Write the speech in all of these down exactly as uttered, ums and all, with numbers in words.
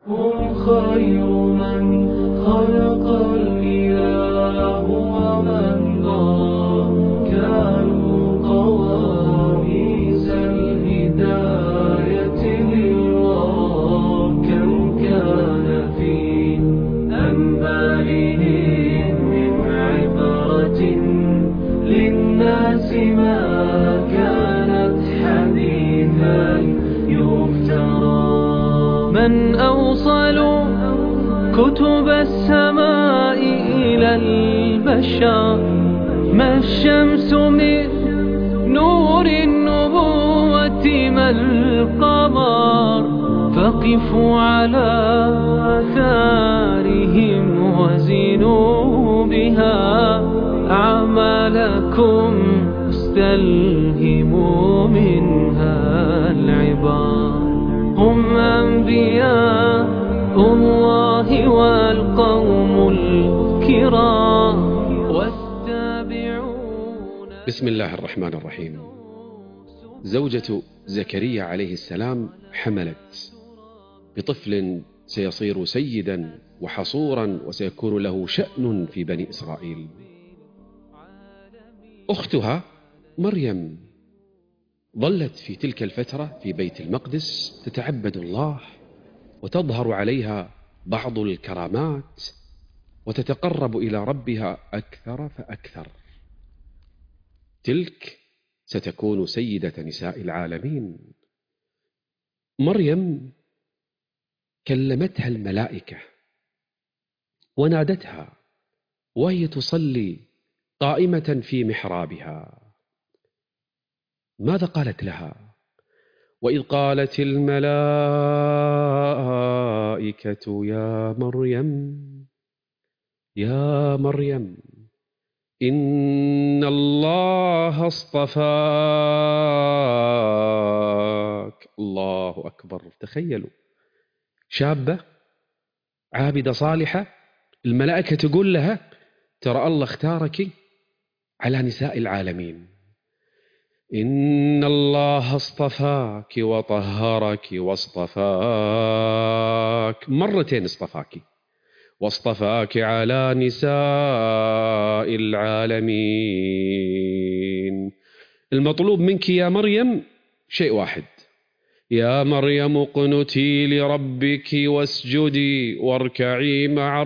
هم خير من خلق الإله ومن ضاع، كانوا قواميس الهداية للورى. كم كان في أنبارهم من عبرة للناس، ما كانت حديثا يفترى. من أوصل كتب السماء إلى البشر، ما الشمس من نور النبوة، ما القمر. فقفوا على آثارهم وزنوا بها أعمالكم، استلهموا منها العبار. هم أنبياء الله والقوم الكرام والتابعون. بسم الله الرحمن الرحيم. زوجة زكريا عليه السلام حملت بطفل سيصير سيدا وحصورا وسيكون له شأن في بني إسرائيل. أختها مريم ظلت في تلك الفترة في بيت المقدس تتعبد الله، وتظهر عليها بعض الكرامات، وتتقرب إلى ربها أكثر فأكثر. تلك ستكون سيدة نساء العالمين. مريم كلمتها الملائكة ونادتها وهي تصلي قائمة في محرابها. ماذا قالت لها؟ وإذ قالت الملائكة يا مريم يا مريم إن الله اصطفاك. الله أكبر. تخيلوا، شابة عابدة صالحة، الملائكة تقول لها ترى الله اختارك على نساء العالمين. إن الله اصطفاك وطهرك واصطفاك، مرتين اصطفاك، واصطفاك على نساء العالمين. المطلوب منك يا مريم شيء واحد: يا مريم اقنتي لربك واسجدي واركعي مع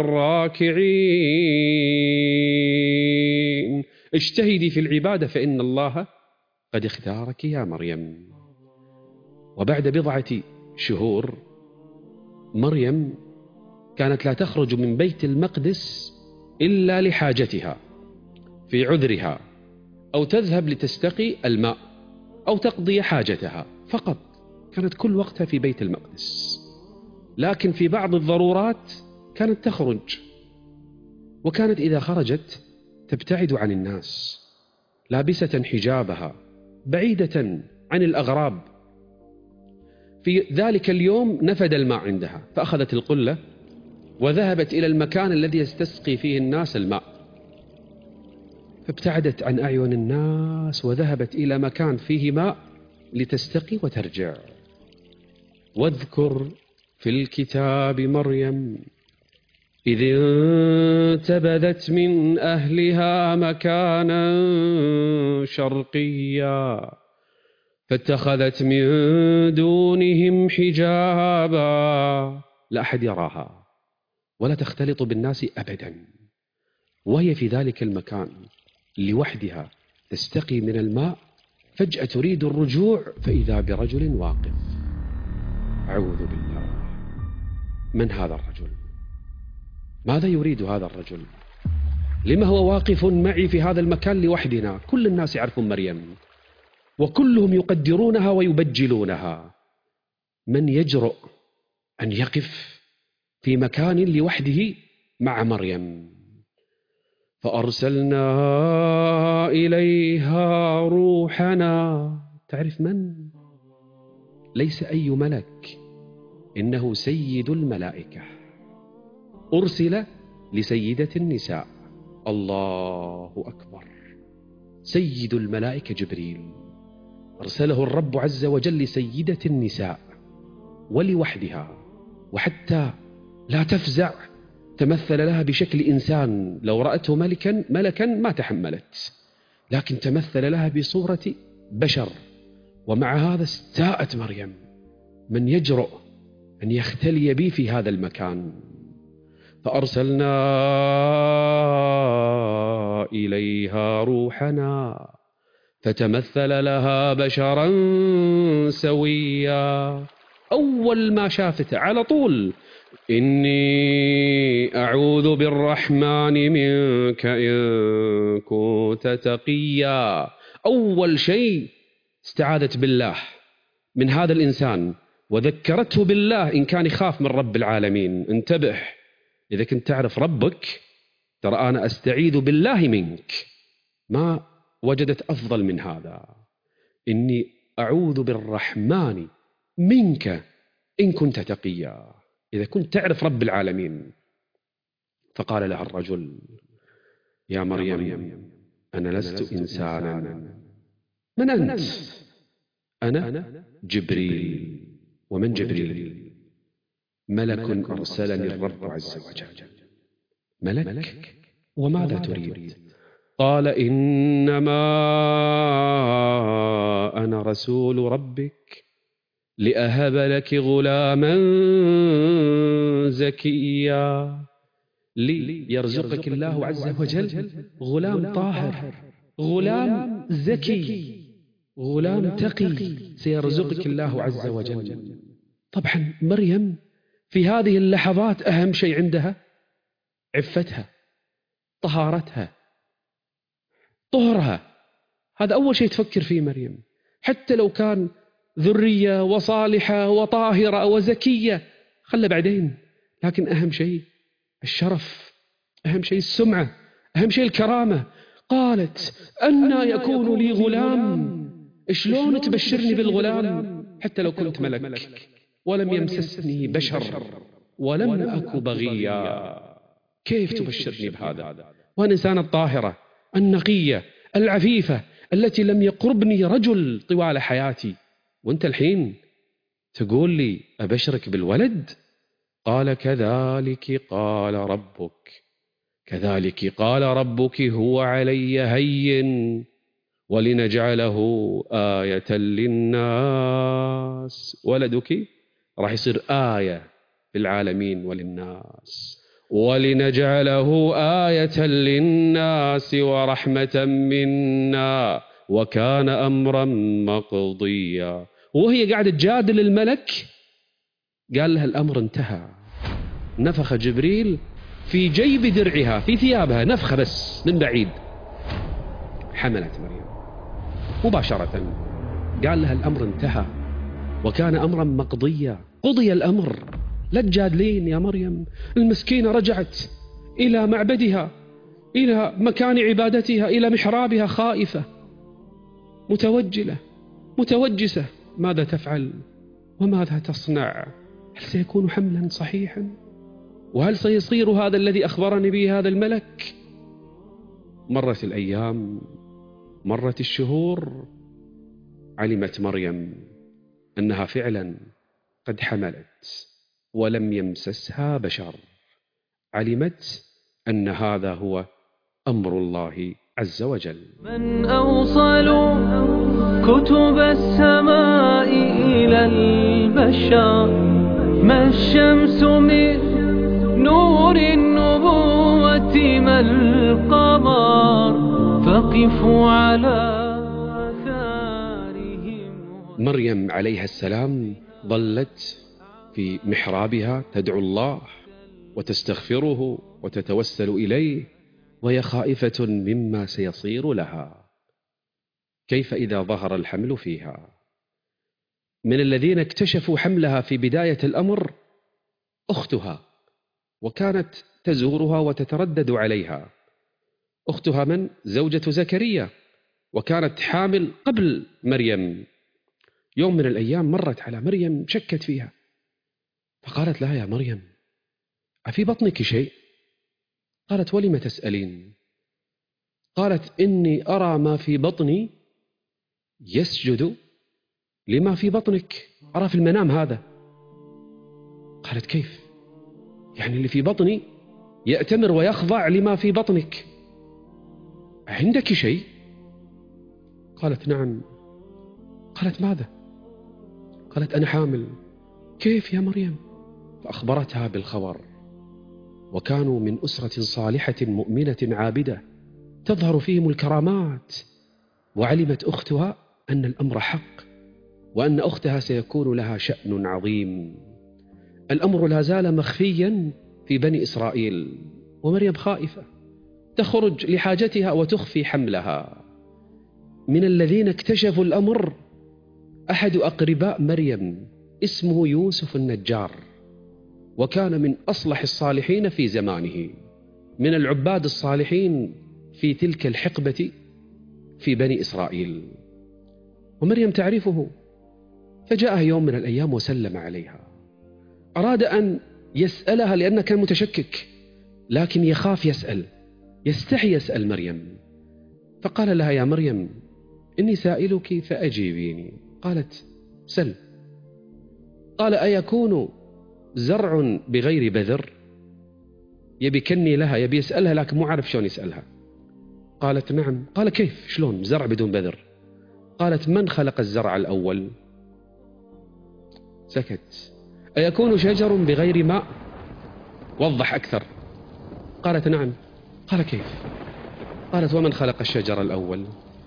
الراكعين. اجتهدي في العبادة فإن الله قد اختارك يا مريم. وبعد بضعة شهور مريم كانت لا تخرج من بيت المقدس إلا لحاجتها في عذرها، أو تذهب لتستقي الماء، أو تقضي حاجتها فقط. كانت كل وقتها في بيت المقدس، لكن في بعض الضرورات كانت تخرج. وكانت إذا خرجت تبتعد عن الناس، لابسة حجابها، بعيدة عن الأغراب. في ذلك اليوم نفد الماء عندها، فأخذت القلة وذهبت إلى المكان الذي يستسقي فيه الناس الماء، فابتعدت عن أعين الناس وذهبت إلى مكان فيه ماء لتستقي وترجع. واذكر في الكتاب مريم إذ انتبذت من أهلها مكانا شرقيا، فاتخذت من دونهم حجابا لا أحد يراها ولا تختلط بالناس أبدا، وهي في ذلك المكان لوحدها تستقي من الماء. فجأة تريد الرجوع فإذا برجل واقف. أعوذ بالله، من هذا الرجل؟ ماذا يريد هذا الرجل؟ لما هو واقف معي في هذا المكان لوحدنا؟ كل الناس يعرفون مريم وكلهم يقدرونها ويبجلونها. من يجرؤ أن يقف في مكان لوحده مع مريم؟ فأرسلنا إليها روحنا. تعرف من؟ ليس أي ملك، إنه سيد الملائكة، أرسل لسيدة النساء. الله أكبر. سيد الملائكة جبريل أرسله الرب عز وجل لسيدة النساء ولوحدها. وحتى لا تفزع تمثل لها بشكل إنسان، لو رأته ملكا ملكا ما تحملت، لكن تمثل لها بصورة بشر. ومع هذا استاءت مريم، من يجرؤ أن يختلي بي في هذا المكان؟ فأرسلنا إليها روحنا فتمثل لها بشرا سويا. أول ما شافته على طول: إني أعوذ بالرحمن منك إن كنت تقيا. أول شيء استعاذت بالله من هذا الإنسان، وذكرته بالله إن كان يخاف من رب العالمين. انتبه، إذا كنت تعرف ربك ترى أنا أستعيذ بالله منك، ما وجدت أفضل من هذا. إني أعوذ بالرحمن منك إن كنت تقيا، إذا كنت تعرف رب العالمين. فقال لها الرجل: يا مريم، أنا لست إنسانا. من أنت؟ أنا جبريل. ومن جبريل؟ ملك أرسلني الرب عز وجل. ملك؟ وماذا تريد؟ قال: إنما أنا رسول ربك لأهب لك غلاما زكيا. لي يرزقك الله عز وجل غلام طاهر، غلام زكي، غلام تقي سيرزقك الله عز وجل. طبعا مريم في هذه اللحظات أهم شيء عندها عفتها، طهارتها، طهرها. هذا أول شيء تفكر فيه مريم، حتى لو كان ذرية وصالحة وطاهرة وزكية خلى بعدين، لكن أهم شيء الشرف، أهم شيء السمعة، أهم شيء الكرامة. قالت: أنى يكون لي غلام؟ شلون تبشرني بالغلام حتى لو كنت ملك ولم يمسسني بشر ولم أك بغيا؟ كيف تبشرني بهذا وأنا إنسانة الطاهرة النقية العفيفة التي لم يقربني رجل طوال حياتي، وانت الحين تقول لي أبشرك بالولد؟ قال: كذلك قال ربك، كذلك قال ربك هو علي هين ولنجعله آية للناس. ولدك راح يصير آية للعالمين وللناس، ولنجعله آية للناس ورحمة منا وكان أمرا مقضيا. وهي قاعدة تجادل الملك قال لها الأمر انتهى. نفخ جبريل في جيب درعها في ثيابها نفخة بس من بعيد، حملت مريم مباشرة. قال لها الأمر انتهى وكان أمرا مقضيا، قضي الأمر، لا تجادلين يا مريم. المسكينة رجعت إلى معبدها، إلى مكان عبادتها، إلى محرابها، خائفة متوجلة متوجسة. ماذا تفعل وماذا تصنع؟ هل سيكون حملا صحيحا؟ وهل سيصير هذا الذي أخبرني به هذا الملك؟ مرت الأيام، مرت الشهور، علمت مريم أنها فعلا قد حملت ولم يمسسها بشر. علمت أن هذا هو أمر الله عز وجل. من أوصل كتب السماء إلى البشر، ما الشمس من نور النبوة ما القمر، فقفوا على آثارهم. مريم عليها السلام ظلت في محرابها تدعو الله وتستغفره وتتوسل إليه وهي خائفة مما سيصير لها. كيف إذا ظهر الحمل فيها؟ من الذين اكتشفوا حملها في بداية الأمر أختها، وكانت تزورها وتتردد عليها. أختها من؟ زوجة زكريا، وكانت حامل قبل مريم. يوم من الأيام مرت على مريم، شكت فيها فقالت لها: يا مريم، أفي بطنك شيء؟ قالت: ولم تسألين؟ قالت: إني أرى ما في بطني يسجد لما في بطنك، أرى في المنام هذا. قالت كيف؟ يعني اللي في بطني يأتمر ويخضع لما في بطنك، عندك شيء؟ قالت نعم. قالت ماذا؟ قالت أنا حامل. كيف يا مريم؟ فأخبرتها بالخبر. وكانوا من أسرة صالحة مؤمنة عابدة تظهر فيهم الكرامات، وعلمت أختها أن الأمر حق، وأن أختها سيكون لها شأن عظيم. الأمر لا زال مخفيا في بني إسرائيل، ومريم خائفة تخرج لحاجتها وتخفي حملها. من الذين اكتشفوا الأمر أحد أقرباء مريم اسمه يوسف النجار، وكان من أصلح الصالحين في زمانه، من العباد الصالحين في تلك الحقبة في بني إسرائيل، ومريم تعرفه. فجاء يوم من الأيام وسلم عليها، أراد أن يسألها لأنه كان متشكك، لكن يخاف يسأل، يستحي يسأل مريم. فقال لها يا مريم إني سائلك فأجيبيني. قالت سل. قال أيكون زرع بغير بذر؟ يبي كني لها، يبي يسألها لكن مو عارف شلون يسألها. قالت نعم. قال كيف؟ شلون زرع بدون بذر؟ قالت من خلق الزرع الأول؟ سكت. أيكون شجر بغير ماء؟ وضح أكثر. قالت نعم. قال كيف؟ قالت ومن خلق الشجر الأول؟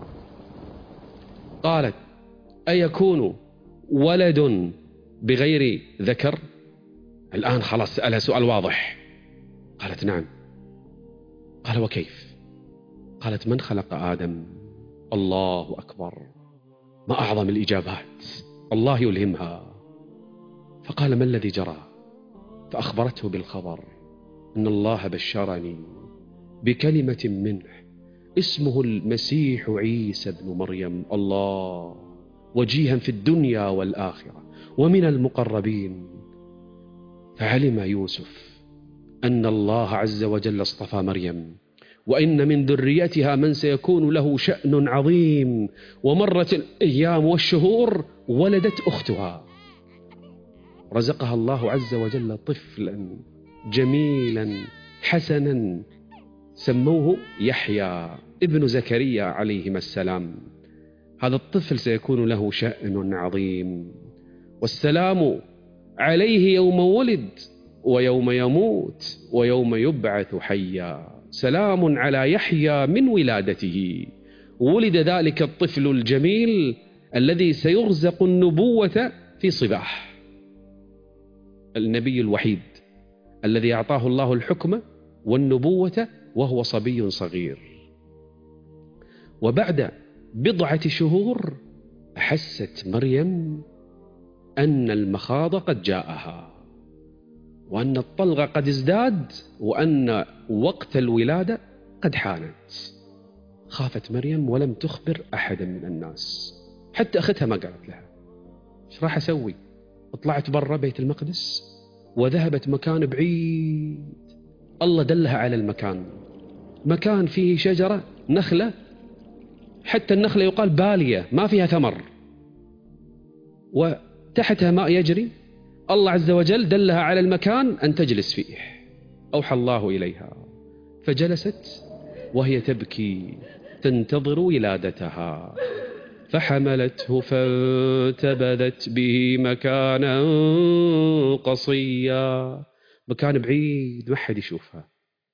قالت أيكون ولد بغير ذكر؟ الآن خلاص سألها سؤال واضح. قالت نعم. قال وكيف؟ قالت من خلق آدم؟ الله أكبر، ما أعظم الإجابات، الله يلهمها. فقال ما الذي جرى؟ فأخبرته بالخبر أن الله بشرني بكلمة منه اسمه المسيح عيسى بن مريم، الله، وجيها في الدنيا والآخرة ومن المقربين. فعلم يوسف أن الله عز وجل اصطفى مريم، وإن من ذريتها من سيكون له شأن عظيم. ومرت الأيام والشهور، ولدت أختها، رزقها الله عز وجل طفلا جميلا حسنا سموه يحيى ابن زكريا عليهما السلام. هذا الطفل سيكون له شأن عظيم، والسلام عليه يوم ولد ويوم يموت ويوم يبعث حيا. سلام على يحيى من ولادته. ولد ذلك الطفل الجميل الذي سيرزق النبوة في صباح، النبي الوحيد الذي أعطاه الله الحكم والنبوة وهو صبي صغير. وبعد بضعة شهور أحست مريم أن المخاض قد جاءها، وأن الطلق قد ازداد، وأن وقت الولادة قد حانت. خافت مريم ولم تخبر أحدا من الناس، حتى أختها ما قالت لها. ايش راح أسوي؟ طلعت برا بيت المقدس وذهبت مكان بعيد. الله دلها على المكان، مكان فيه شجرة نخلة، حتى النخلة يقال بالية ما فيها ثمر، وتحتها ماء يجري. الله عز وجل دلها على المكان أن تجلس فيه. أوحى الله إليها فجلست وهي تبكي تنتظر ولادتها، فحملته فانتبذت به مكانا قصيا، مكان بعيد ما حد يشوفها.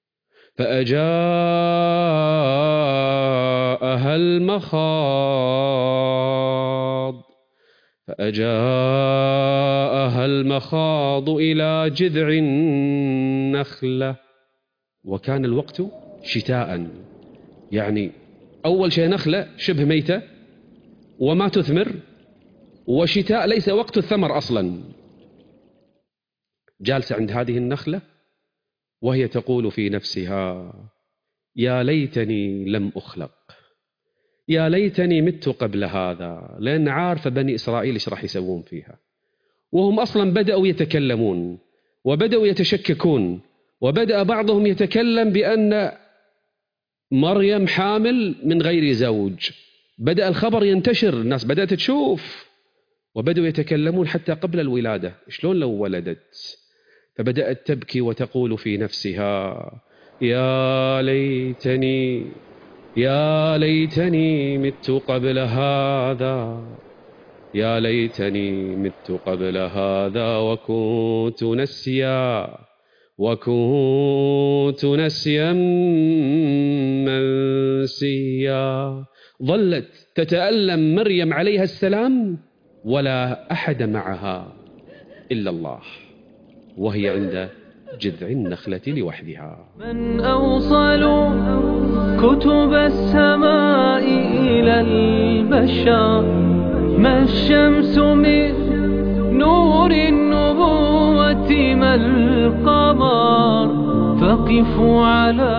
فأجاءها المخاض فأجاءها المخاض إلى جذع النخلة، وكان الوقت شتاء، يعني أول شيء نخلة شبه ميتة وما تثمر، وشتاء ليس وقت الثمر أصلا. جالسة عند هذه النخلة وهي تقول في نفسها يا ليتني لم أخلق، يا ليتني مت قبل هذا، لأن عارفة بني إسرائيل إيش راح يسوون فيها، وهم أصلا بدأوا يتكلمون وبدأوا يتشككون، وبدأ بعضهم يتكلم بأن مريم حامل من غير زوج. بدأ الخبر ينتشر، الناس بدأت تشوف، وبدأوا يتكلمون حتى قبل الولادة، شلون لو ولدت، فبدأت تبكي وتقول في نفسها: يا ليتني يا ليتني مت قبل هذا، يا ليتني مت قبل هذا وكنت نسيا وكنت نسيا منسيا. ظلت تتألم مريم عليها السلام ولا أحد معها إلا الله، وهي عند جذع النخلة لوحدها. من أوصل كتب السماء إلى البشر، ما الشمس من نور النبوة، ما القمر، فقفوا على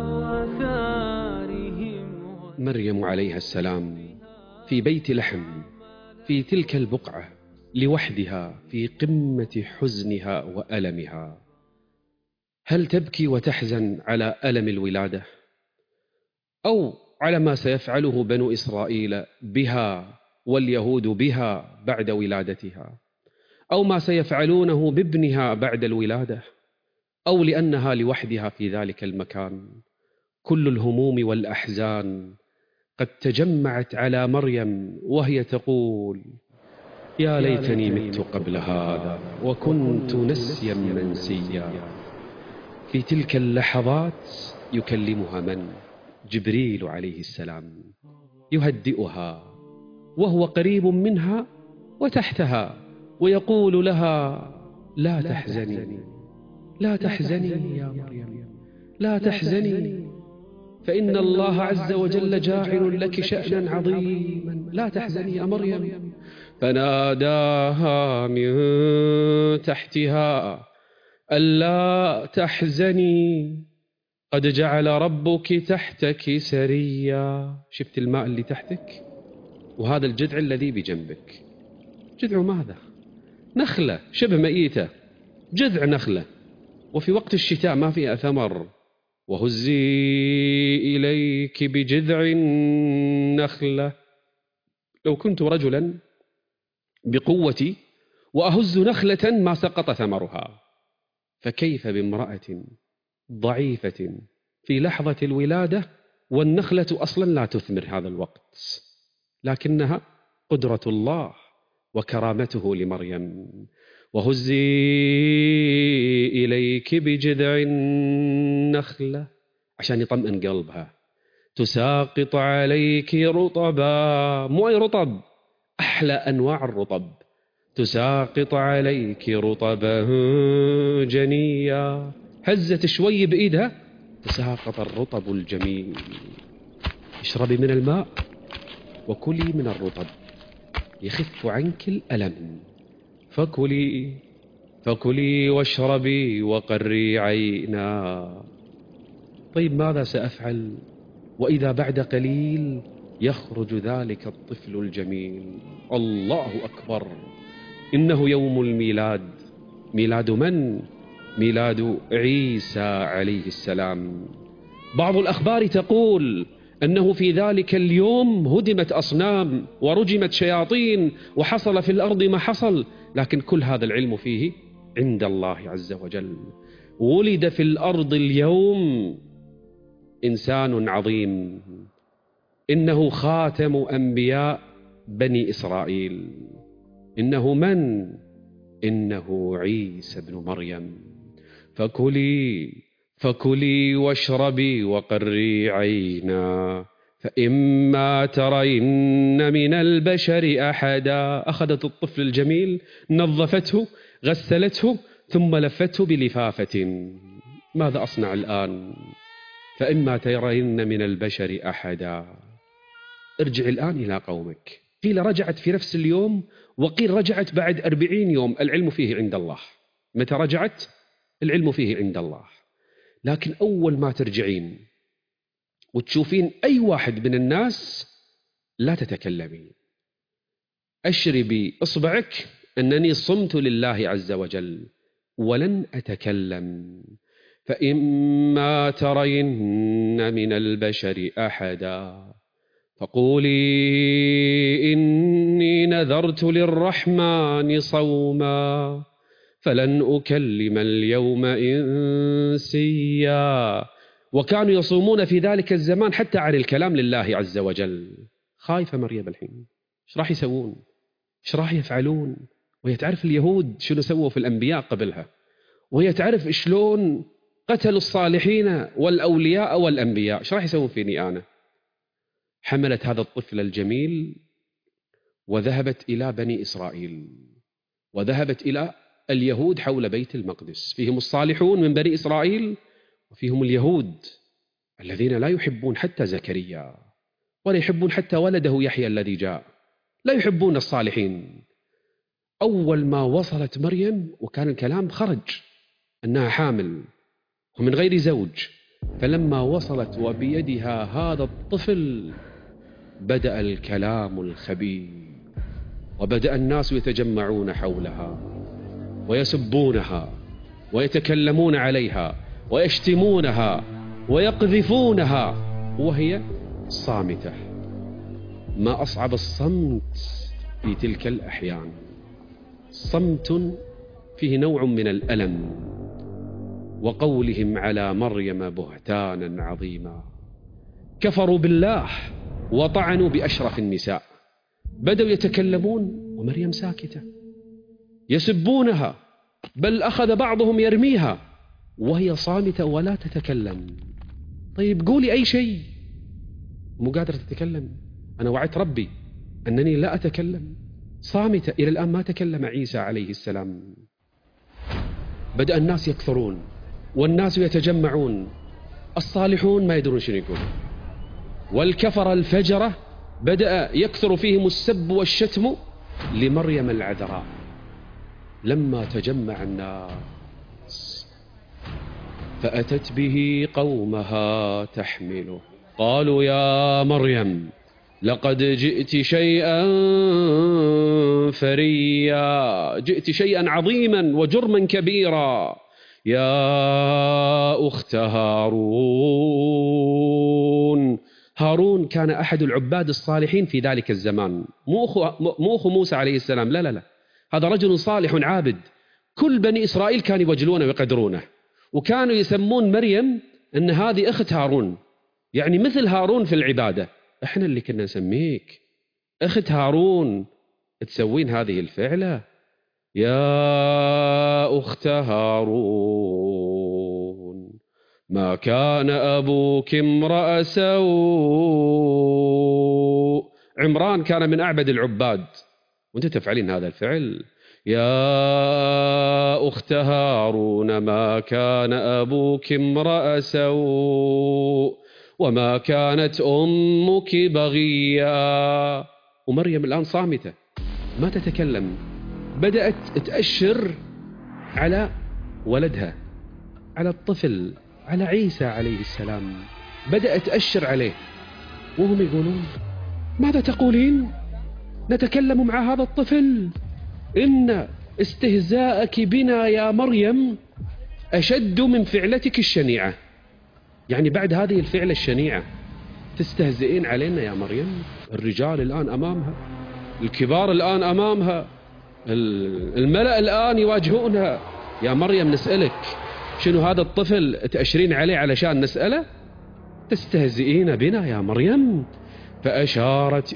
آثارهم. مريم عليها السلام في بيت لحم في تلك البقعة لوحدها في قمة حزنها وألمها. هل تبكي وتحزن على ألم الولادة، أو على ما سيفعله بنو إسرائيل بها واليهود بها بعد ولادتها، أو ما سيفعلونه بابنها بعد الولادة، أو لأنها لوحدها في ذلك المكان؟ كل الهموم والأحزان قد تجمعت على مريم وهي تقول: يا ليتني مت قبل هذا وكنت نسيا منسيا. في تلك اللحظات يكلمها من؟ جبريل عليه السلام، يهدئها وهو قريب منها وتحتها، ويقول لها: لا تحزني لا تحزني يا مريم، لا تحزني، فإن الله عز وجل جاعل لك شأنا عظيما، لا تحزني يا مريم. فناداها من تحتها: ألا تحزني، قد جعل ربك تحتك سريا. شفت الماء اللي تحتك وهذا الجذع الذي بجنبك، جذع ماذا؟ نخلة شبه ميتة، جذع نخلة، وفي وقت الشتاء ما فيها ثمر. وهزي إليك بجذع النخلة. لو كنت رجلا بقوتي وأهز نخلة ما سقط ثمرها، فكيف بامرأة ضعيفة في لحظة الولادة والنخلة أصلا لا تثمر هذا الوقت؟ لكنها قدرة الله وكرامته لمريم. وهزي إليك بجذع النخلة عشان يطمئن قلبها، تساقط عليك رطبا، مو أي رطب، أحلى أنواع الرطب، تساقط عليك رطبا جنيا. هزت شوي بإيدها تساقط الرطب الجميل. اشربي من الماء وكلي من الرطب يخف عنك الألم، فكلي فكلي واشربي وقري عينا. طيب ماذا سأفعل وإذا بعد قليل يخرج ذلك الطفل الجميل؟ الله أكبر، إنه يوم الميلاد. ميلاد من؟ ميلاد عيسى عليه السلام. بعض الأخبار تقول أنه في ذلك اليوم هدمت أصنام ورجمت شياطين وحصل في الأرض ما حصل، لكن كل هذا العلم فيه عند الله عز وجل. ولد في الأرض اليوم إنسان عظيم، إنه خاتم أنبياء بني إسرائيل. إنه من؟ إنه عيسى بن مريم. فكلي فكلي واشربي وقري عينا، فإما ترين من البشر أحدا. أخذت الطفل الجميل، نظفته، غسلته، ثم لفته بلفافة. ماذا أصنع الآن؟ فإما ترين من البشر أحدا. ارجع الآن إلى قومك. قيل رجعت في نفس اليوم، وقيل رجعت بعد أربعين يوم، العلم فيه عند الله. متى رجعت؟ العلم فيه عند الله. لكن أول ما ترجعين وتشوفين أي واحد من الناس لا تتكلمين، أشربي إصبعك أنني صمت لله عز وجل ولن أتكلم. فإما ترين من البشر أحدا فقولي إني نذرت للرحمن صوما فلن أكلم اليوم إنسيا. وكانوا يصومون في ذلك الزمان حتى عن الكلام لله عز وجل. خايفة مريم الحين، إيش راح يسوون؟ إيش راح يفعلون؟ وهي تعرف اليهود شنو سووا في الأنبياء قبلها، وهي تعرف شلون قتلوا الصالحين والأولياء والأنبياء. إيش راح يسوون فيني أنا؟ حملت هذا الطفل الجميل وذهبت إلى بني إسرائيل، وذهبت إلى اليهود حول بيت المقدس. فيهم الصالحون من بني إسرائيل، وفيهم اليهود الذين لا يحبون حتى زكريا، ولا يحبون حتى ولده يحيى الذي جاء، لا يحبون الصالحين. أول ما وصلت مريم وكان الكلام خرج أنها حامل ومن غير زوج، فلما وصلت وبيدها هذا الطفل بدأ الكلام الخبيث، وبدأ الناس يتجمعون حولها ويسبونها ويتكلمون عليها ويشتمونها ويقذفونها وهي صامتة. ما أصعب الصمت في تلك الأحيان، صمت فيه نوع من الألم. وقولهم على مريم بهتانا عظيما، كفروا بالله وطعنوا بأشرف النساء. بدأوا يتكلمون ومريم ساكتة، يسبونها، بل أخذ بعضهم يرميها وهي صامتة ولا تتكلم. طيب قولي أي شيء، مو قادرة تتكلم. أنا وعدت ربي أنني لا أتكلم. صامتة إلى الآن ما تكلم عيسى عليه السلام. بدأ الناس يكثرون والناس يتجمعون، الصالحون ما يدرون شنو يقولون، والكفر الفجرة بدأ يكثر فيهم السب والشتم لمريم العذراء. لما تجمع الناس فأتت به قومها تحمله، قالوا يا مريم لقد جئت شيئا فريا، جئت شيئا عظيما وجرما كبيرا. يا أخت هارون. هارون كان أحد العباد الصالحين في ذلك الزمان، مو أخو, مو أخو موسى عليه السلام، لا لا لا، هذا رجل صالح عابد. كل بني إسرائيل كانوا يوجلونه ويقدرونه، وكانوا يسمون مريم أن هذه أخت هارون، يعني مثل هارون في العبادة. إحنا اللي كنا نسميك أخت هارون تسوين هذه الفعلة. يا أخت هارون ما كان أبوك امرأ سوء. عمران كان من أعبد العباد وأنت تفعلين هذا الفعل. يا أخت هارون ما كان أبوك امرأ سوء وما كانت أمك بغيا. ومريم الآن صامتة ما تتكلم، بدأت تأشر على ولدها، على الطفل، على عيسى عليه السلام، بدأت تأشر عليه، وهم يقولون ماذا تقولين؟ نتكلم مع هذا الطفل؟ إن استهزاءك بنا يا مريم أشد من فعلتك الشنيعة. يعني بعد هذه الفعلة الشنيعة تستهزئين علينا يا مريم؟ الرجال الآن أمامها، الكبار الآن أمامها، الملأ الآن يواجهونها. يا مريم نسألك شنو هذا الطفل تأشرين عليه علشان نسأله؟ تستهزئين بنا يا مريم. فأشارت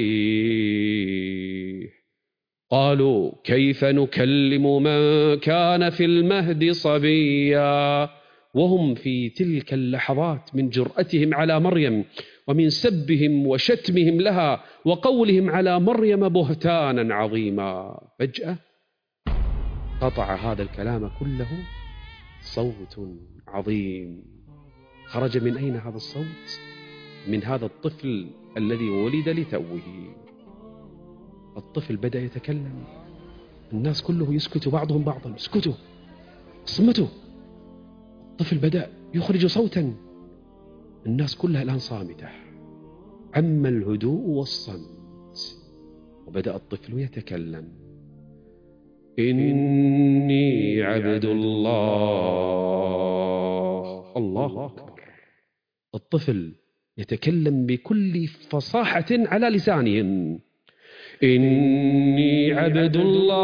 إليه قالوا كيف نكلم من كان في المهد صبيا. وهم في تلك اللحظات من جرأتهم على مريم ومن سبهم وشتمهم لها وقولهم على مريم بهتانا عظيما، فجأة قطع هذا الكلام كله صوت عظيم. خرج من أين هذا الصوت؟ من هذا الطفل الذي ولد لتوه. الطفل بدأ يتكلم، الناس كله يسكتوا بعضهم بعضا، اسكتوا اصمتوا. الطفل بدأ يخرج صوتا، الناس كلها الآن صامتة، عم الهدوء والصمت، وبدأ الطفل يتكلم. إني عبد الله. الله أكبر. الطفل يتكلم بكل فصاحة على لسانهم. إني عبد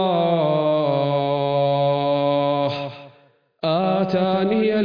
الله آتاني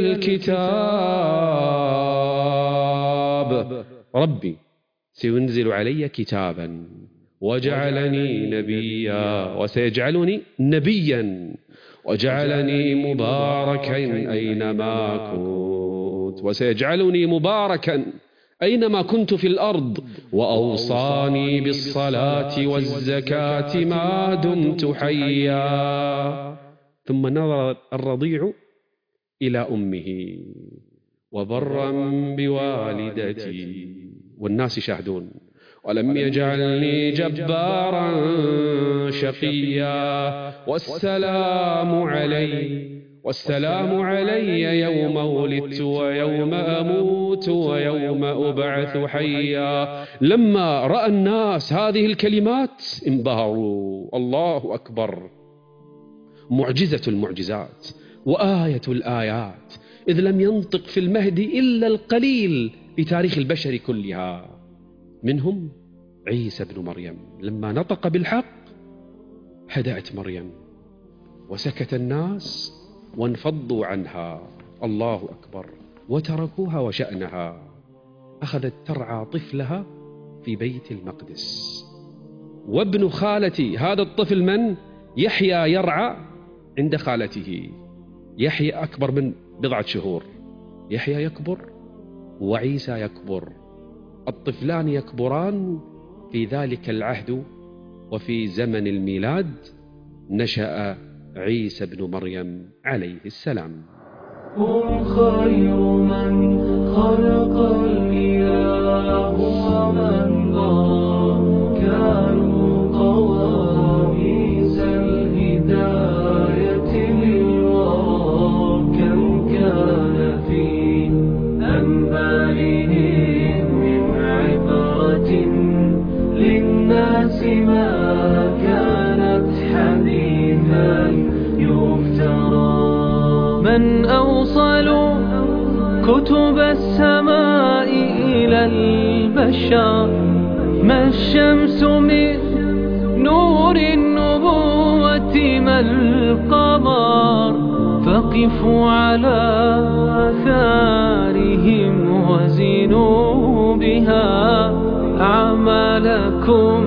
الكتاب ربي سينزل علي كتابا وجعلني نبيا وسيجعلني نبيا وجعلني مباركا أينما كنت وسيجعلني مباركا أينما كنت في الأرض وأوصاني بالصلاة والزكاة ما دمت حيا. ثم نظر الرضيع إلى أمه وبرا بوالدتي والناس يشاهدون ولم يجعلني جبارا شقيا والسلام علي والسلام علي يوم ولدت ويوم أموت ويوم أبعث حيا. لما رأى الناس هذه الكلمات انبهروا. الله أكبر، معجزة المعجزات وآية الآيات، إذ لم ينطق في المهد إلا القليل في تاريخ البشر كلها. منهم عيسى بن مريم، لما نطق بالحق هدأت مريم وسكت الناس وانفضوا عنها. الله أكبر، وتركوها وشأنها. أخذت ترعى طفلها في بيت المقدس. وابن خالتي هذا الطفل من؟ يحيى يرعى عند خالته. يحيى أكبر من بضعة شهور، يحيى يكبر وعيسى يكبر، الطفلان يكبران في ذلك العهد. وفي زمن الميلاد نشأ عيسى بن مريم عليه السلام. هم خير من خلق الإله ومن ضاع، كانوا قواميس الهداية للورى. كم كان في أنبالهم من عبرة للناس ما كانت حديثا يفترى. من أوصل كتب السماء إلى البشر، ما الشمس من نور النبوة ما القمر. فقفوا على آثارهم وزنوا بها أعمالكم،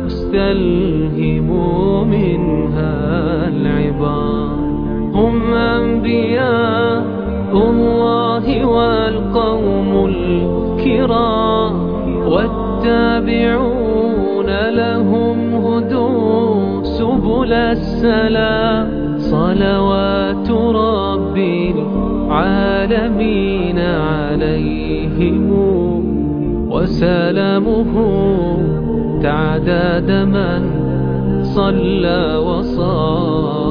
استلهموا منها العبار. هم أنبياء الله والقوم الكرام، والتابعون لهم هدوا سبل السلام. صلوات رب العالمين عليهم وسلامه تعداد من صلى وصام.